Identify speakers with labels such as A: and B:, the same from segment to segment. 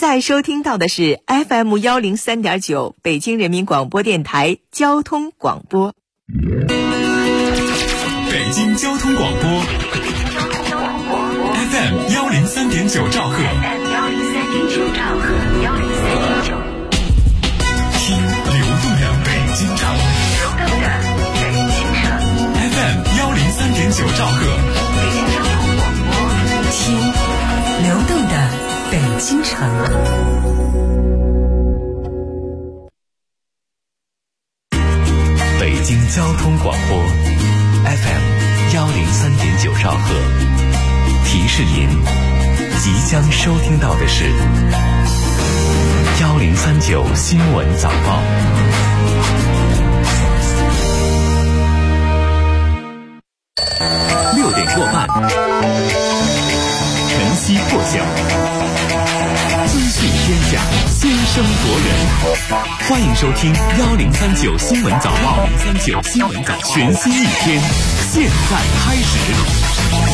A: 在收听到的是 FM103.9 北京人民广播电台交通广播。
B: 北京交通广播 FM103.9 兆赫，听流动的北京城FM103.9 兆赫，
C: 听流动的北京城。
D: 北京交通广播 FM103.9 兆赫，提示您即将收听到的是1039新闻早报。6点过半，晨曦破晓，资讯天下，先声夺人。欢迎收听1039新闻早报，1039新闻早报，全新一天，现在开始。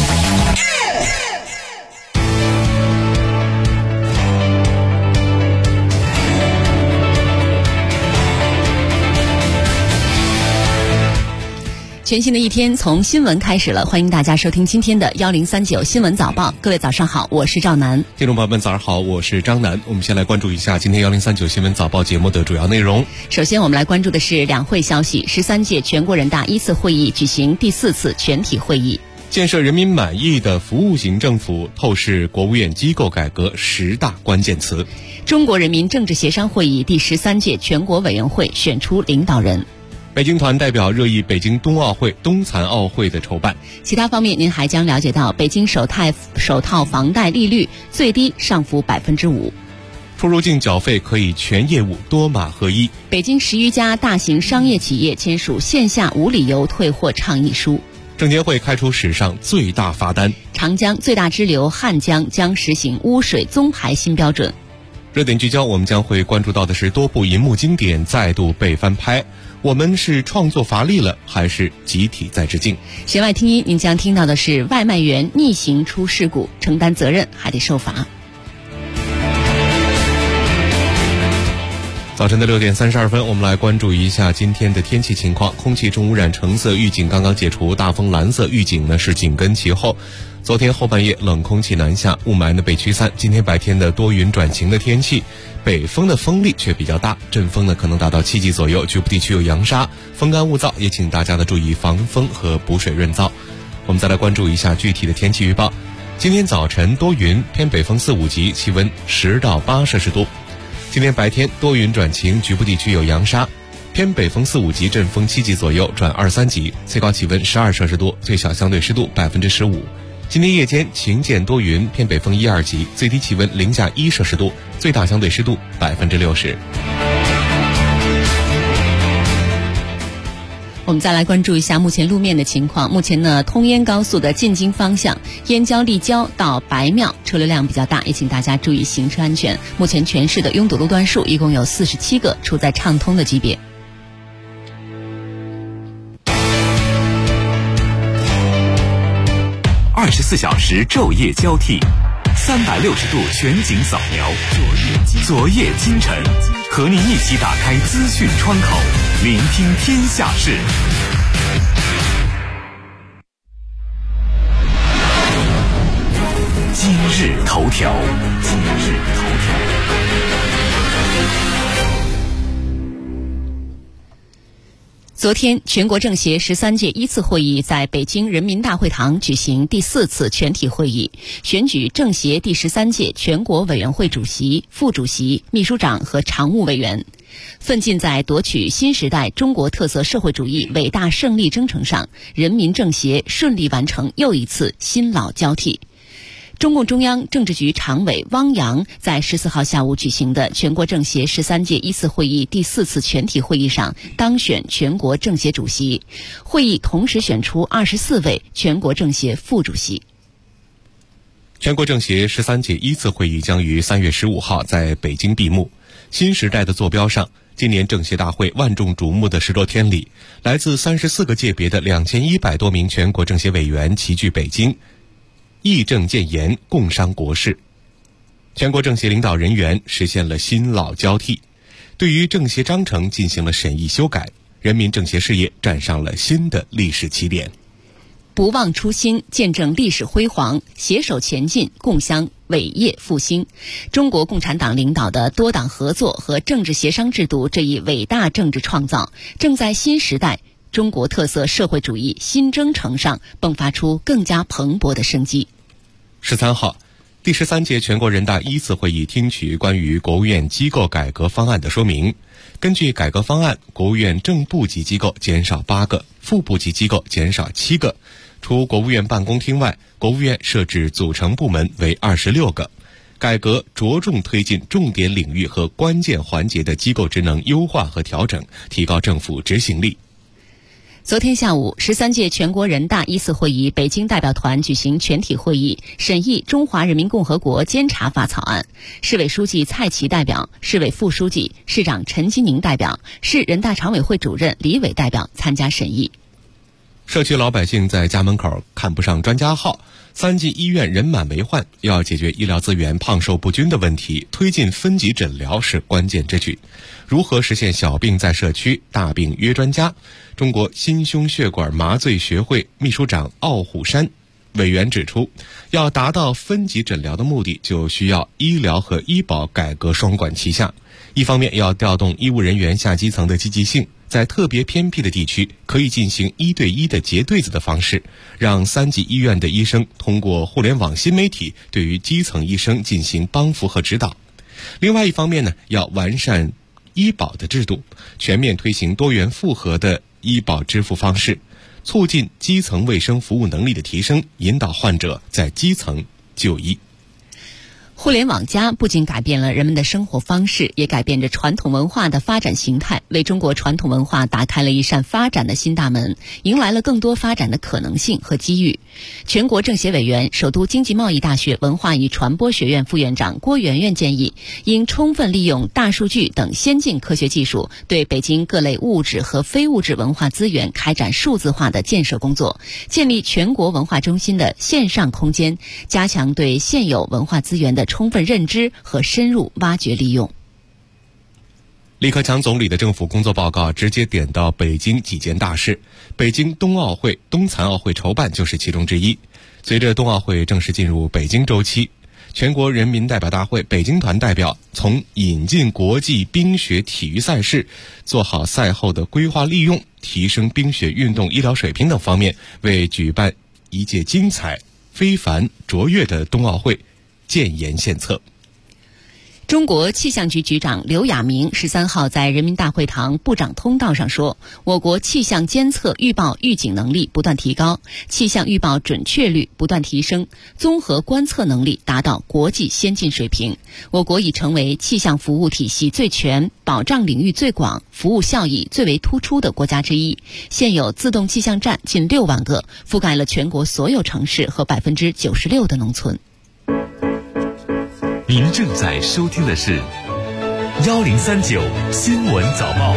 E: 全新的一天从新闻开始了，欢迎大家收听今天的1039新闻早报。各位早上好，我是赵楠。
F: 听众朋友们早上好，我是张楠。我们先来关注一下今天1039新闻早报节目的主要内容。
E: 首先我们来关注的是两会消息，13届全国人大一次会议举行第4次全体会议。
F: 建设人民满意的服务型政府，透视国务院机构改革10大关键词。
E: 中国人民政治协商会议第13届全国委员会选出领导人。
F: 北京团代表热议北京冬奥会、冬残奥会的筹办。
E: 其他方面，您还将了解到北京首套房贷利率最低上浮5%。
F: 出入境缴费可以全业务多码合一。
E: 北京10余家大型商业企业签署线下无理由退货倡议书。
F: 证监会开出史上最大罚单。
E: 长江最大支流汉江将实行污水综排新标准。
F: 热点聚焦，我们将会关注到的是多部银幕经典再度被翻拍。我们是创作乏力了，还是集体在致敬？
E: 弦外听音，您将听到的是外卖员逆行出事故，承担责任还得受罚。
F: 早晨的6点32分，我们来关注一下今天的天气情况。空气重污染橙色预警刚刚解除，大风蓝色预警呢是紧跟其后。昨天后半夜冷空气南下，雾霾呢被驱散。今天白天的多云转晴的天气，北风的风力却比较大，阵风呢可能达到7级左右，局部地区有扬沙，风干物燥，也请大家的注意防风和补水润燥。我们再来关注一下具体的天气预报。今天早晨多云，偏北风4、5级，气温10到8摄氏度。今天白天多云转晴，局部地区有扬沙，偏北风4、5级，阵风7级左右转2、3级，最高气温12摄氏度，最小相对湿度15%。今天夜间晴间多云，偏北风1、2级，最低气温零下1摄氏度，最大相对湿度60%。
E: 我们再来关注一下目前路面的情况。目前呢，通燕高速的进京方向燕郊立交到白庙车流量比较大，也请大家注意行车安全。目前全市的拥堵路段数一共有47个，处在畅通的级别。
D: 24小时昼夜交替，360度全景扫描，昨夜今晨，和您一起打开资讯窗口，聆听天下事。今日头条。
E: 昨天，全国政协13届一次会议在北京人民大会堂举行第4次全体会议，选举政协第13届全国委员会主席、副主席、秘书长和常务委员。奋进在夺取新时代中国特色社会主义伟大胜利征程上，人民政协顺利完成又一次新老交替。中共中央政治局常委汪洋在14号下午举行的全国政协13届一次会议第4次全体会议上当选全国政协主席，会议同时选出24位全国政协副主席。
F: 全国政协13届一次会议将于3月15号在北京闭幕。新时代的坐标上，今年政协大会万众瞩目的10多天里，来自34个界别的2100多名全国政协委员齐聚北京，议政建言，共商国事。 全国政协领导人员实现了新老交替，对于政协章程进行了审议修改，人民政协事业站上了新的历史起点。
E: 不忘初心，见证历史辉煌，携手前进，共襄伟业复兴。中国共产党领导的多党合作和政治协商制度这一伟大政治创造，正在新时代中国特色社会主义新征程上迸发出更加蓬勃的生机。
F: 13号，第13届全国人大一次会议听取关于国务院机构改革方案的说明。根据改革方案，国务院正部级机构减少8个，副部级机构减少7个。除国务院办公厅外，国务院设置组成部门为26个。改革着重推进重点领域和关键环节的机构职能优化和调整，提高政府执行力。
E: 昨天下午，13届全国人大一次会议北京代表团举行全体会议，审议《中华人民共和国监察法》草案。市委书记蔡奇代表，市委副书记、市长陈吉宁代表，市人大常委会主任李伟代表参加审议。
F: 社区老百姓在家门口看不上专家号，3级医院人满为患，要解决医疗资源胖瘦不均的问题，推进分级诊疗是关键之举。如何实现小病在社区，大病约专家？中国心胸血管麻醉学会秘书长奥虎山委员指出，要达到分级诊疗的目的，就需要医疗和医保改革双管齐下。一方面要调动医务人员下基层的积极性，在特别偏僻的地区可以进行1对1的结对子的方式，让3级医院的医生通过互联网新媒体对于基层医生进行帮扶和指导。另外一方面呢，要完善医保的制度，全面推行多元复合的医保支付方式，促进基层卫生服务能力的提升，引导患者在基层就医。
E: 互联网+不仅改变了人们的生活方式，也改变着传统文化的发展形态，为中国传统文化打开了一扇发展的新大门，迎来了更多发展的可能性和机遇。全国政协委员、首都经济贸易大学文化与传播学院副院长郭媛媛建议，应充分利用大数据等先进科学技术，对北京各类物质和非物质文化资源开展数字化的建设工作，建立全国文化中心的线上空间，加强对现有文化资源的充分认知和深入挖掘利用。
F: 李克强总理的政府工作报告直接点到北京几件大事，北京冬奥会、冬残奥会筹办就是其中之一。随着冬奥会正式进入北京周期，全国人民代表大会北京团代表从引进国际冰雪体育赛事、做好赛后的规划利用、提升冰雪运动医疗水平等方面，为举办一届精彩、非凡、卓越的冬奥会建言献策。
E: 中国气象局局长刘亚明13号在人民大会堂部长通道上说，我国气象监测预报预警能力不断提高，气象预报准确率不断提升，综合观测能力达到国际先进水平。我国已成为气象服务体系最全、保障领域最广、服务效益最为突出的国家之一。现有自动气象站近6万个，覆盖了全国所有城市和96%的农村。
B: 您正在收听的是1039新闻早报。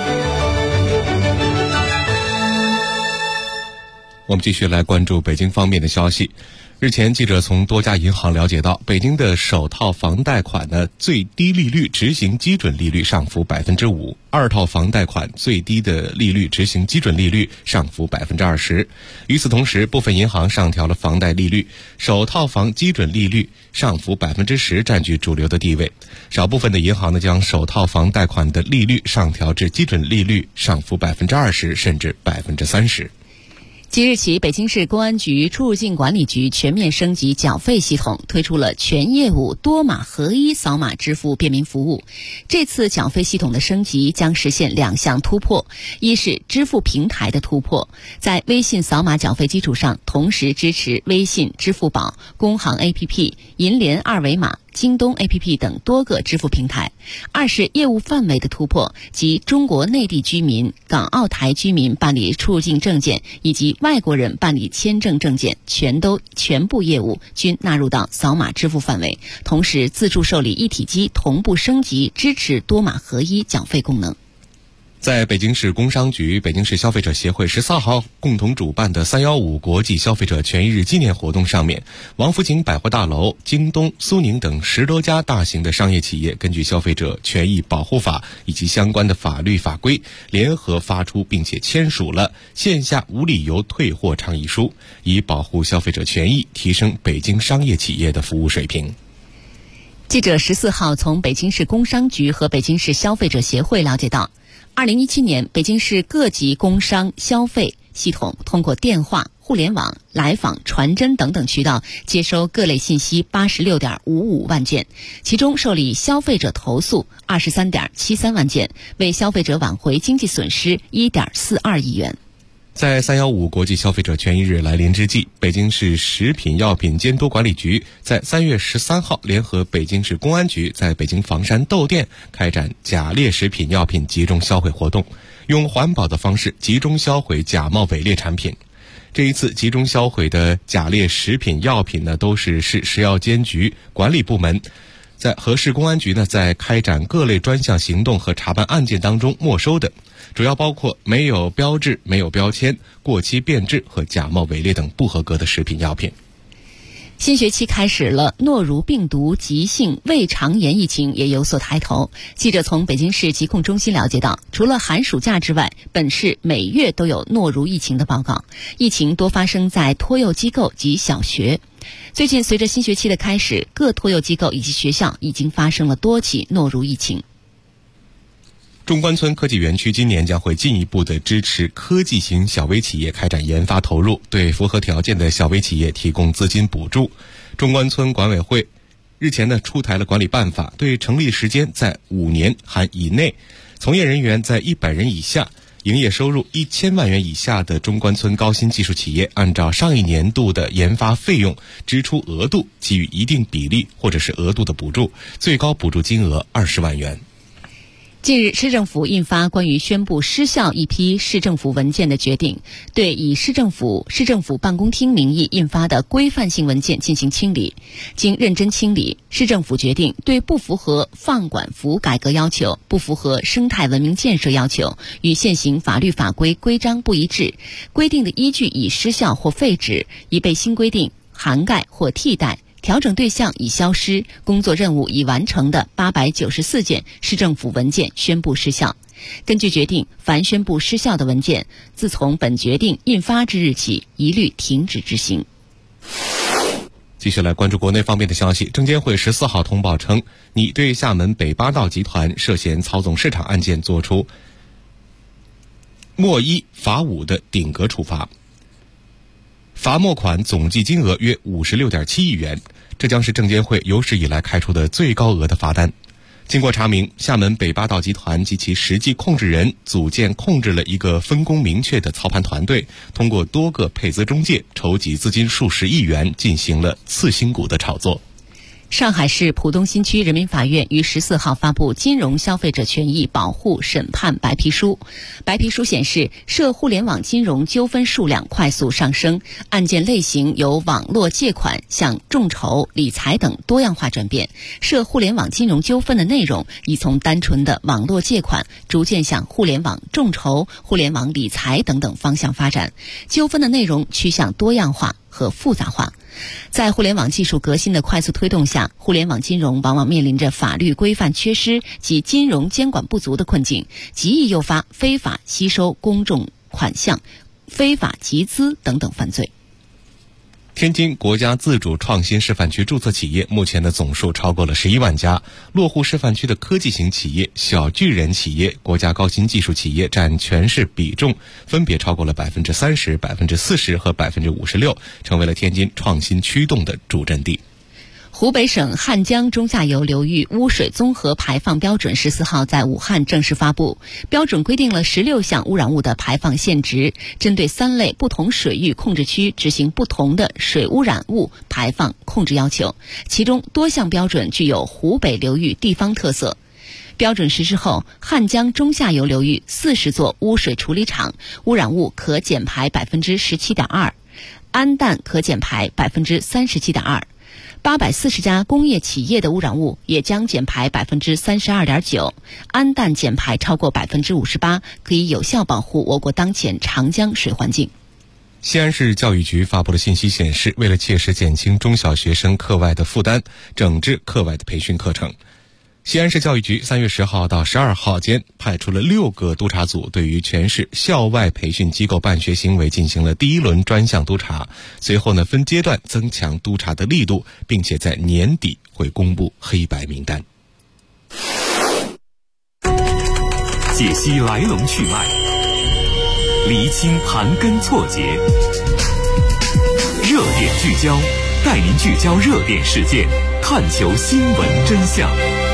F: 我们继续来关注北京方面的消息。日前，记者从多家银行了解到，北京的首套房贷款的最低利率执行基准利率上浮 5%， 二套房贷款最低的利率执行基准利率上浮 20%。与此同时，部分银行上调了房贷利率，首套房基准利率上浮 10%， 占据主流的地位。少部分的银行呢，将首套房贷款的利率上调至基准利率上浮 20%， 甚至 30%。
E: 即日起，北京市公安局出入境管理局全面升级缴费系统，推出了全业务多码合一扫码支付便民服务。这次缴费系统的升级将实现2项突破：一是支付平台的突破，在微信扫码缴费基础上，同时支持微信、支付宝、工行 APP、银联二维码、京东 APP 等多个支付平台。二是业务范围的突破，即中国内地居民、港澳台居民办理出入境证件以及外国人办理签证证件全部业务均纳入到扫码支付范围，同时自助受理一体机同步升级支持多码合一缴费功能。
F: 在北京市工商局、北京市消费者协会14号共同主办的315国际消费者权益日纪念活动上面，王府井百货大楼、京东、苏宁等10多家大型的商业企业根据消费者权益保护法以及相关的法律法规，联合发出并且签署了线下无理由退货倡议书，以保护消费者权益，提升北京商业企业的服务水平。
E: 记者14号从北京市工商局和北京市消费者协会了解到，2017年，北京市各级工商消费系统通过电话、互联网、来访、传真等等渠道接收各类信息86.55万件，其中受理消费者投诉23.73万件，为消费者挽回经济损失1.42亿元。
F: 在315国际消费者权益日来临之际，北京市食品药品监督管理局在3月13号联合北京市公安局在北京房山窦店开展假劣食品药品集中销毁活动，用环保的方式集中销毁假冒伪劣产品。这一次集中销毁的假劣食品药品呢，都是市食药监局管理部门和市公安局呢在开展各类专项行动和查办案件当中没收的，主要包括没有标志、没有标签、过期变质和假冒伪劣等不合格的食品药品。
E: 新学期开始了，诺如病毒急性胃肠炎疫情也有所抬头。记者从北京市疾控中心了解到，除了寒暑假之外，本市每月都有诺如疫情的报告，疫情多发生在托幼机构及小学。最近随着新学期的开始，各托幼机构以及学校已经发生了多起诺如疫情。
F: 中关村科技园区今年将会进一步的支持科技型小微企业开展研发投入，对符合条件的小微企业提供资金补助。中关村管委会日前呢出台了管理办法，对成立时间在5年含以内，从业人员在100人以下，营业收入1000万元以下的中关村高新技术企业，按照上一年度的研发费用支出额度给予一定比例或者是额度的补助，最高补助金额20万元。
E: 近日，市政府印发关于宣布失效一批市政府文件的决定，对以市政府办公厅名义印发的规范性文件进行清理。经认真清理，市政府决定对不符合放管服改革要求、不符合生态文明建设要求、与现行法律法规规章不一致、规定的依据已失效或废止、已被新规定涵盖或替代、调整对象已消失、工作任务已完成的894件市政府文件宣布失效。根据决定，凡宣布失效的文件，自从本决定印发之日起，一律停止执行。
F: 继续来关注国内方面的消息。证监会14号通报称，拟对厦门北八道集团涉嫌操纵市场案件作出没1罚5的顶格处罚，罚没款总计金额约56.7亿元，这将是证监会有史以来开出的最高额的罚单。经过查明，厦门北八道集团及其实际控制人组建控制了一个分工明确的操盘团队，通过多个配资中介筹集资金数十亿元，进行了次新股的炒作。
E: 上海市浦东新区人民法院于14号发布金融消费者权益保护审判白皮书。白皮书显示，涉互联网金融纠纷数量快速上升，案件类型由网络借款向众筹、理财等多样化转变，涉互联网金融纠纷的内容已从单纯的网络借款逐渐向互联网众筹、互联网理财等等方向发展，纠纷的内容趋向多样化和复杂化。在互联网技术革新的快速推动下，互联网金融往往面临着法律规范缺失及金融监管不足的困境，极易诱发非法吸收公众款项、非法集资等等犯罪。
F: 天津国家自主创新示范区注册企业目前的总数超过了11万家，落户示范区的科技型企业、小巨人企业、国家高新技术企业占全市比重分别超过了30%、40%和56%，成为了天津创新驱动的主阵地。
E: 湖北省汉江中下游流域污水综合排放标准14号在武汉正式发布，标准规定了16项污染物的排放限值，针对3类不同水域控制区执行不同的水污染物排放控制要求，其中多项标准具有湖北流域地方特色。标准实施后，汉江中下游流域40座污水处理厂污染物可减排17.2%，氨氮可减排37.2%。 840家工业企业的污染物也将减排 32.9%， 氨氮减排超过 58%， 可以有效保护我国当前长江水环境。
F: 西安市教育局发布的信息显示，为了切实减轻中小学生课外的负担，整治课外的培训课程，西安市教育局3月10号到12号间派出了6个督查组，对于全市校外培训机构办学行为进行了第1轮专项督查。随后呢，分阶段增强督查的力度，并且在年底会公布黑白名单。
B: 解析来龙去脉，厘清盘根错节，热点聚焦，带您聚焦热点事件，探求新闻真相。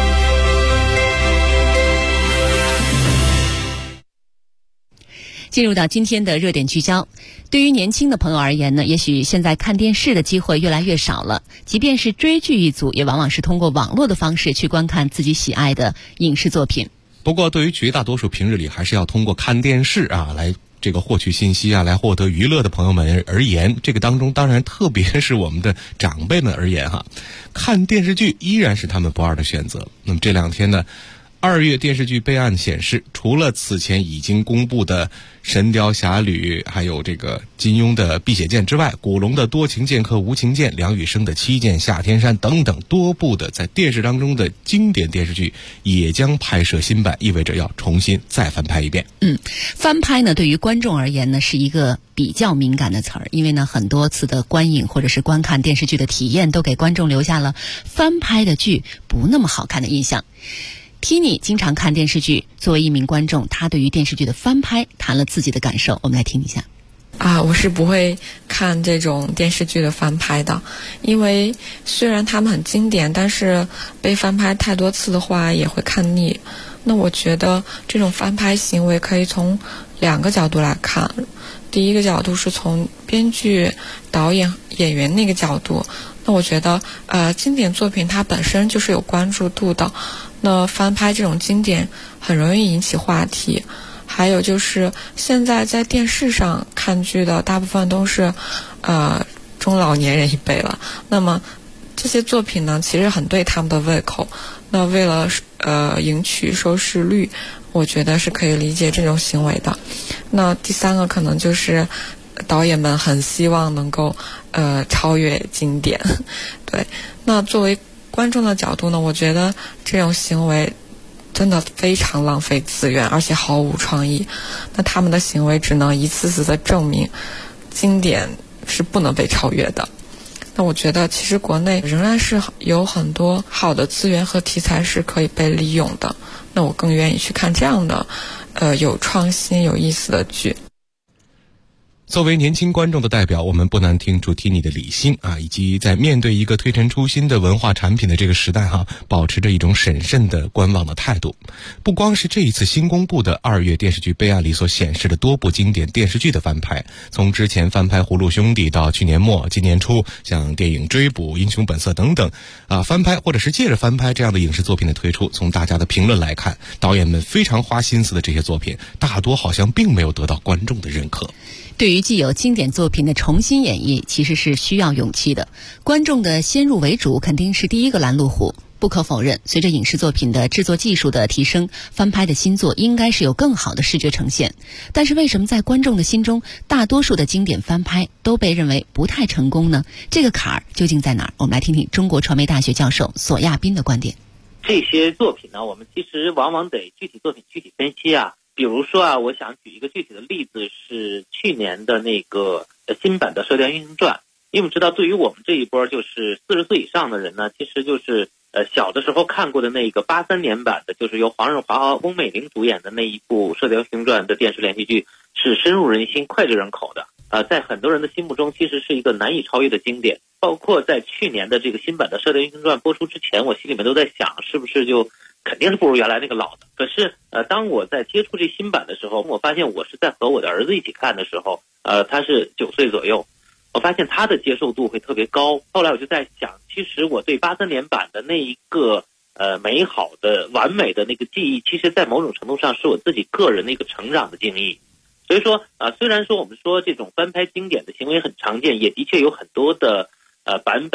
E: 进入到今天的热点聚焦，对于年轻的朋友而言呢，也许现在看电视的机会越来越少了，即便是追剧一族，也往往是通过网络的方式去观看自己喜爱的影视作品。
F: 不过对于绝大多数平日里还是要通过看电视来这个获取信息来获得娱乐的朋友们而言，这个当中当然特别是我们的长辈们而言看电视剧依然是他们不二的选择。那么这2天呢，2月电视剧备案显示，除了此前已经公布的《神雕侠侣》，还有这个金庸的《碧血剑》之外，古龙的《多情剑客无情剑》，梁羽生的《七剑下天山》等等多部的在电视当中的经典电视剧也将拍摄新版，意味着要重新再翻拍一遍。
E: 翻拍呢，对于观众而言呢，是一个比较敏感的词儿，因为呢，很多次的观影或者是观看电视剧的体验，都给观众留下了翻拍的剧不那么好看的印象。Tini 经常看电视剧，作为一名观众，他对于电视剧的翻拍谈了自己的感受，我们来听一下。
G: 我是不会看这种电视剧的翻拍的，因为虽然他们很经典，但是被翻拍太多次的话也会看腻。那我觉得这种翻拍行为可以从2个角度来看。第一个角度是从编剧、导演、演员那个角度，那我觉得经典作品它本身就是有关注度的，那翻拍这种经典很容易引起话题。还有就是现在在电视上看剧的大部分都是中老年人一辈了，那么这些作品呢其实很对他们的胃口，那为了赢取收视率，我觉得是可以理解这种行为的。那第3个可能就是导演们很希望能够超越经典。对，那作为观众的角度呢，我觉得这种行为真的非常浪费资源，而且毫无创意。那他们的行为只能一次次的证明经典是不能被超越的。那我觉得其实国内仍然是有很多好的资源和题材是可以被利用的，那我更愿意去看这样的有创新有意思的剧。
F: 作为年轻观众的代表，我们不难听出 Tini 的理性以及在面对一个推陈出新的文化产品的这个时代保持着一种审慎的观望的态度。不光是这一次新公布的2月电视剧备案里所显示的多部经典电视剧的翻拍，从之前翻拍《葫芦兄弟》到去年末今年初像电影《追捕》《英雄本色》等等翻拍或者是借着翻拍这样的影视作品的推出，从大家的评论来看，导演们非常花心思的这些作品大多好像并没有得到观众的认可。
E: 对于既有经典作品的重新演绎，其实是需要勇气的。观众的先入为主肯定是第一个拦路虎。不可否认，随着影视作品的制作技术的提升，翻拍的新作应该是有更好的视觉呈现。但是为什么在观众的心中，大多数的经典翻拍都被认为不太成功呢？这个坎儿究竟在哪儿？我们来听听中国传媒大学教授索亚斌的观点。
H: 这些作品呢，我们其实往往得具体作品具体分析比如说我想举一个具体的例子，是去年的那个新版的《射雕英雄传》。因为我们知道，对于我们这一波就是40岁以上的人呢，其实就是小的时候看过的那个83年版的，就是由黄日华和翁美玲主演的那一部《射雕英雄传》的电视连续剧，是深入人心、脍炙人口的。在很多人的心目中，其实是一个难以超越的经典。包括在去年的这个新版的《射雕英雄传》播出之前，我心里面都在想，是不是就肯定是不如原来那个老的。可是当我在接触这新版的时候，我发现我是在和我的儿子一起看的时候，他是9岁左右，我发现他的接受度会特别高。后来我就在想，其实我对83年版的那一个美好的完美的那个记忆，其实在某种程度上是我自己个人的一个成长的经历。所以说虽然说我们说这种翻拍经典的行为很常见，也的确有很多的版本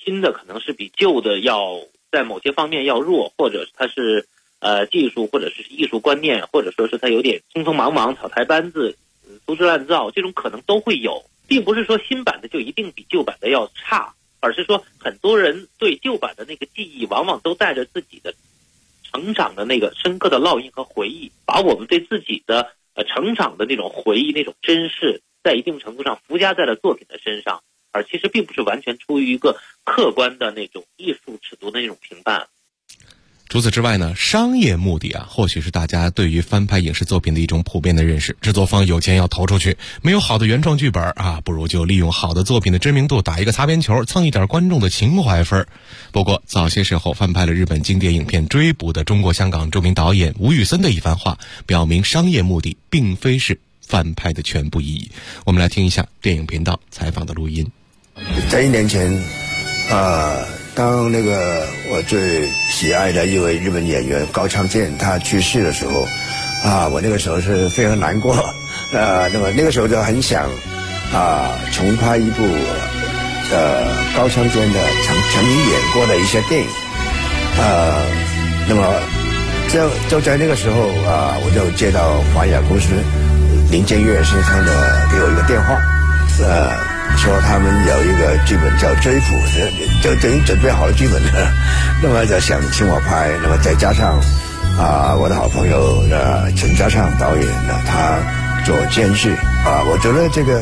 H: 新的可能是比旧的要在某些方面要弱，或者它是技术或者是艺术观念，或者说是它有点匆匆忙忙草台班子粗制滥造，这种可能都会有，并不是说新版的就一定比旧版的要差，而是说很多人对旧版的那个记忆往往都带着自己的成长的那个深刻的烙印和回忆，把我们对自己的成长的那种回忆那种珍视在一定程度上附加在了作品的身上，而其实并不是完全出于一个客观的那种艺术尺度的那种评判。
F: 除此之外呢，商业目的或许是大家对于翻拍影视作品的一种普遍的认识。制作方有钱要投出去，没有好的原创剧本不如就利用好的作品的知名度打一个擦边球，蹭一点观众的情怀分。不过早些时候翻拍了日本经典影片《追捕》的中国香港著名导演吴宇森的一番话，表明商业目的并非是翻拍的全部意义。我们来听一下电影频道采访的录音。
I: 在1年前当那个我最喜爱的一位日本演员高仓健他去世的时候我那个时候是非常难过那么那个时候就很想重拍一部高仓健的曾经演过的一些电影那么就在那个时候我就接到华雅公司林建岳先生的给我一个电话说他们有一个剧本叫《追捕》，就等于准备好了剧本了，那么就想请我拍，那么再加上我的好朋友陈嘉上导演呢，他做监制我觉得这个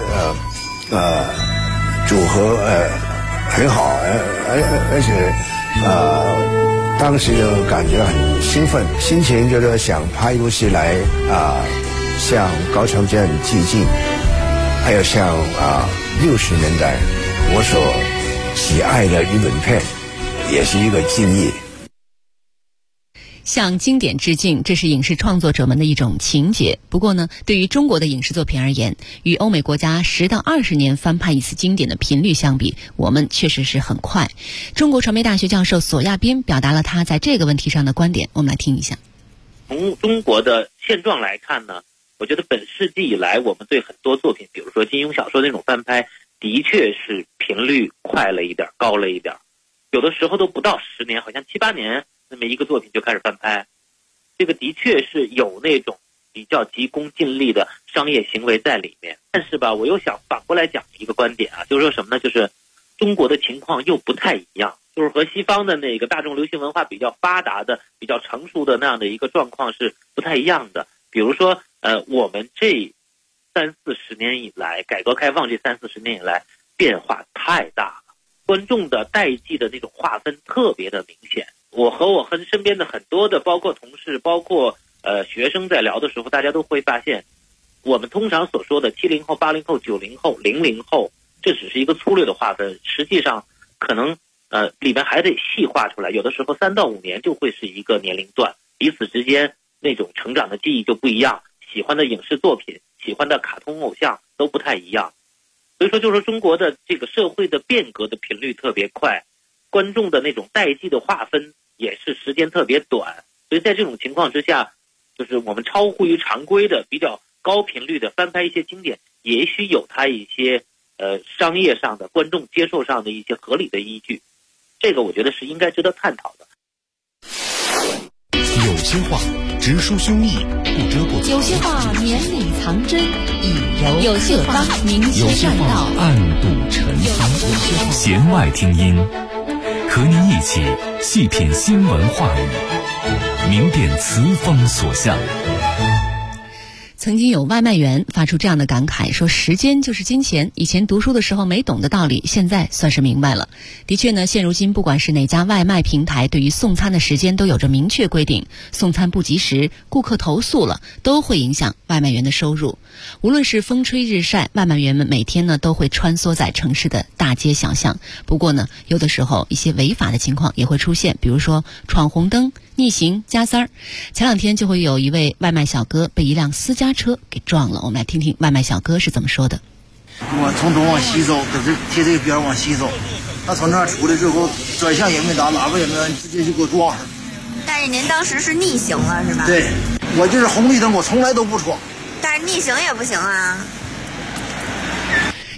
I: 组合很好，而且当时就感觉很兴奋，心情就是想拍一部戏来向高仓健致敬，还有像60年代我所喜爱的日本片也是一个敬意。
E: 向经典致敬，这是影视创作者们的一种情结。不过呢，对于中国的影视作品而言，与欧美国家10到20年翻拍一次经典的频率相比，我们确实是很快。中国传媒大学教授索亚斌表达了他在这个问题上的观点，我们来听一下。
H: 从中国的现状来看呢，我觉得本世纪以来，我们对很多作品，比如说金庸小说那种翻拍，的确是频率快了一点，高了一点，有的时候都不到10年，好像7、8年那么一个作品就开始翻拍，这个的确是有那种比较急功近利的商业行为在里面。但是吧，我又想反过来讲一个观点就是说什么呢？就是中国的情况又不太一样，就是和西方的那个大众流行文化比较发达的、比较成熟的那样的一个状况是不太一样的。比如说我们这30-40年以来，改革开放这30-40年以来变化太大了，观众的代际的那种划分特别的明显。我和身边的很多的包括同事包括学生在聊的时候，大家都会发现，我们通常所说的70后、80后、90后、00后，这只是一个粗略的划分，实际上可能里面还得细化出来，有的时候3到5年就会是一个年龄段，彼此之间那种成长的记忆就不一样，喜欢的影视作品、喜欢的卡通偶像都不太一样。所以说就是中国的这个社会的变革的频率特别快，观众的那种代际的划分也是时间特别短，所以在这种情况之下，就是我们超乎于常规的比较高频率的翻拍一些经典，也许有它一些商业上的观众接受上的一些合理的依据，这个我觉得是应该值得探讨的。
D: 有些话直抒胸臆，不遮过；
E: 有些话绵里藏针，以柔
C: 有些话明
D: 有些话
C: 确道，
D: 暗度陈仓。弦外听音，和您一起细品新闻话语，明辨词风所向。
E: 曾经有外卖员发出这样的感慨，说时间就是金钱，以前读书的时候没懂的道理，现在算是明白了。的确呢，现如今不管是哪家外卖平台，对于送餐的时间都有着明确规定，送餐不及时，顾客投诉了，都会影响外卖员的收入。无论是风吹日晒，外卖员们每天呢都会穿梭在城市的大街小巷。不过呢，有的时候一些违法的情况也会出现，比如说闯红灯、逆行、加塞儿。前2天就会有一位外卖小哥被一辆私家车给撞了，我们来听听外卖小哥是怎么说的。
J: 我从东往西走，可是贴这个边往西走，他从那儿出来之后，转向也没打，喇叭也没按，直接就给我撞上。
K: 但是您当时是逆行了是吧？
J: 对，我就是红绿灯我从来都不闯。
K: 但是逆行也不行啊。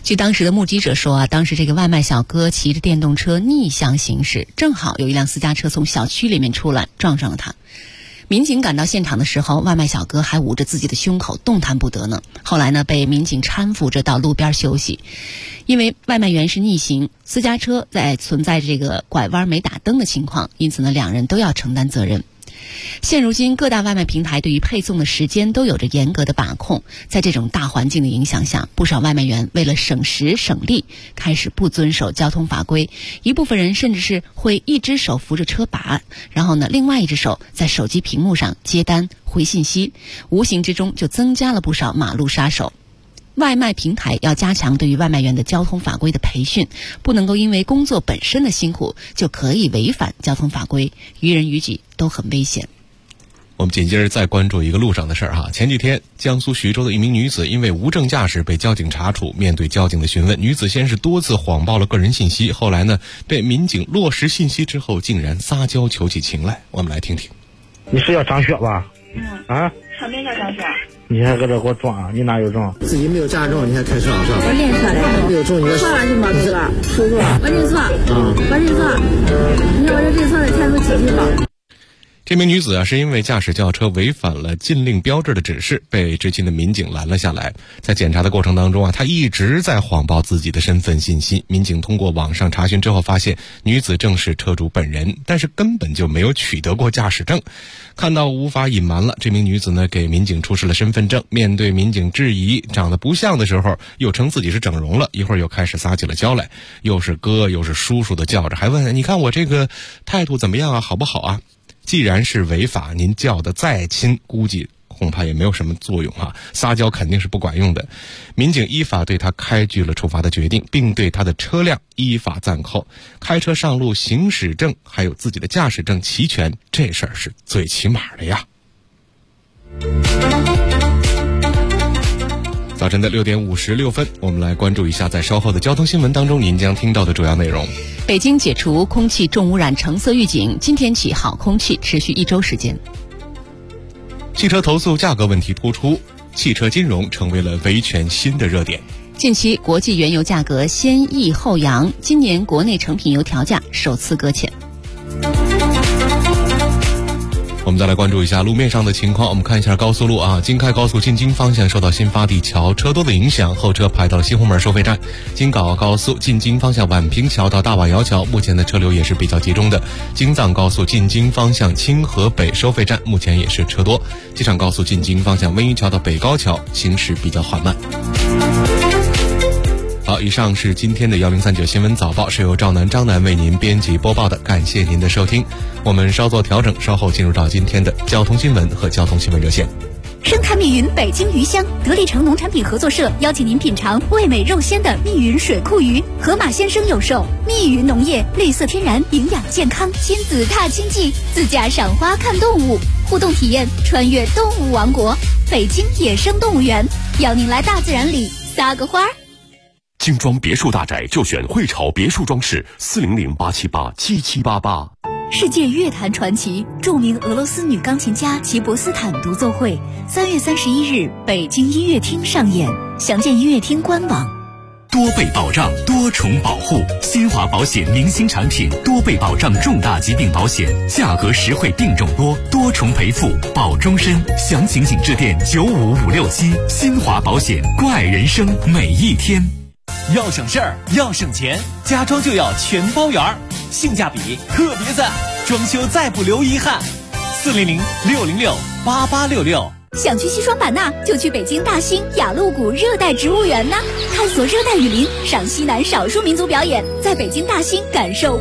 E: 据当时的目击者说啊，当时这个外卖小哥骑着电动车逆向行驶，正好有一辆私家车从小区里面出来撞上了他。民警赶到现场的时候，外卖小哥还捂着自己的胸口动弹不得呢。后来呢，被民警搀扶着到路边休息。因为外卖员是逆行，私家车在存在这个拐弯没打灯的情况，因此呢，两人都要承担责任。现如今各大外卖平台对于配送的时间都有着严格的把控，在这种大环境的影响下，不少外卖员为了省时省力，开始不遵守交通法规，一部分人甚至是会一只手扶着车把，然后呢，另外一只手在手机屏幕上接单回信息，无形之中就增加了不少马路杀手。外卖平台要加强对于外卖员的交通法规的培训，不能够因为工作本身的辛苦就可以违反交通法规，于人于己都很危险。
F: 我们紧接着再关注一个路上的事儿哈。前几天，江苏徐州的一名女子因为无证驾驶被交警查处，面对交警的询问，女子先是多次谎报了个人信息，后来呢，被民警落实信息之后，竟然撒娇求起情来。我们来听听。
L: 你是要张雪吧？啊？
M: 什么叫张雪？
L: 你还搁这给我装？你哪有证？
N: 自己没有驾照，你还开车是吧？
M: 我练车的。
N: 没有证，你
M: 说了行吗，哥哥？叔叔，我认错。我认错。你说我这认错的钱都几句吧？
F: 这名女子啊，是因为驾驶轿车违反了禁令标志的指示，被执勤的民警拦了下来。在检查的过程当中啊，她一直在谎报自己的身份信息。民警通过网上查询之后发现，女子正是车主本人，但是根本就没有取得过驾驶证。看到无法隐瞒了，这名女子呢，给民警出示了身份证。面对民警质疑长得不像的时候，又称自己是整容了，一会儿又开始撒起了娇来，又是哥又是叔叔的叫着，还问你看我这个态度怎么样啊，好不好啊？既然是违法，您叫的再亲，估计恐怕也没有什么作用啊，撒娇肯定是不管用的。民警依法对他开具了处罚的决定，并对他的车辆依法暂扣。开车上路，行驶证还有自己的驾驶证齐全，这事儿是最起码的呀。早晨的6点56分，我们来关注一下在稍后的交通新闻当中您将听到的主要内容。
E: 北京解除空气重污染橙色预警，今天起好空气持续1周时间。
F: 汽车投诉价格问题突出，汽车金融成为了维权新的热点。
E: 近期国际原油价格先抑后扬，今年国内成品油调价首次搁浅。
F: 我们再来关注一下路面上的情况。我们看一下高速路啊，京开高速进京方向受到新发地桥车多的影响，后车排到了西红门收费站。京港澳高速进京方向宛平桥到大瓦窑桥，目前的车流也是比较集中的。京藏高速进京方向清河北收费站目前也是车多。机场高速进京方向温榆桥到北高桥行驶比较缓慢。好，以上是今天的1039新闻早报，是由张楠为您编辑播报的，感谢您的收听。我们稍作调整，稍后进入到今天的交通新闻和交通新闻热线。
O: 生态密云北京鱼乡得力城农产品合作社邀请您品尝味美肉鲜的密云水库鱼，河马先生有售。密云农业绿色天然，营养健康，亲子踏青记，自驾赏花看动物，互动体验穿越动物王国，北京野生动物园，邀您来大自然里撒个花。
B: 精装别墅大宅就选汇潮别墅装饰，400-878-7788。
O: 世界乐坛传奇，著名俄罗斯女钢琴家齐博斯坦独奏会，3月31日北京音乐厅上演，详见音乐厅官网。
P: 多倍保障，多重保护，新华保险明星产品，多倍保障重大疾病保险，价格实惠，病种多，多重赔付，保终身。详情请致电95567。新华保险，怪人生每一天。
Q: 要省事儿，要省钱，家装就要全包圆儿，性价比特别赞，装修再不留遗憾。400-606-8866。
O: 想去西双版纳，就去北京大兴雅鹿谷热带植物园呢，探索热带雨林，赏西南少数民族表演，在北京大兴感受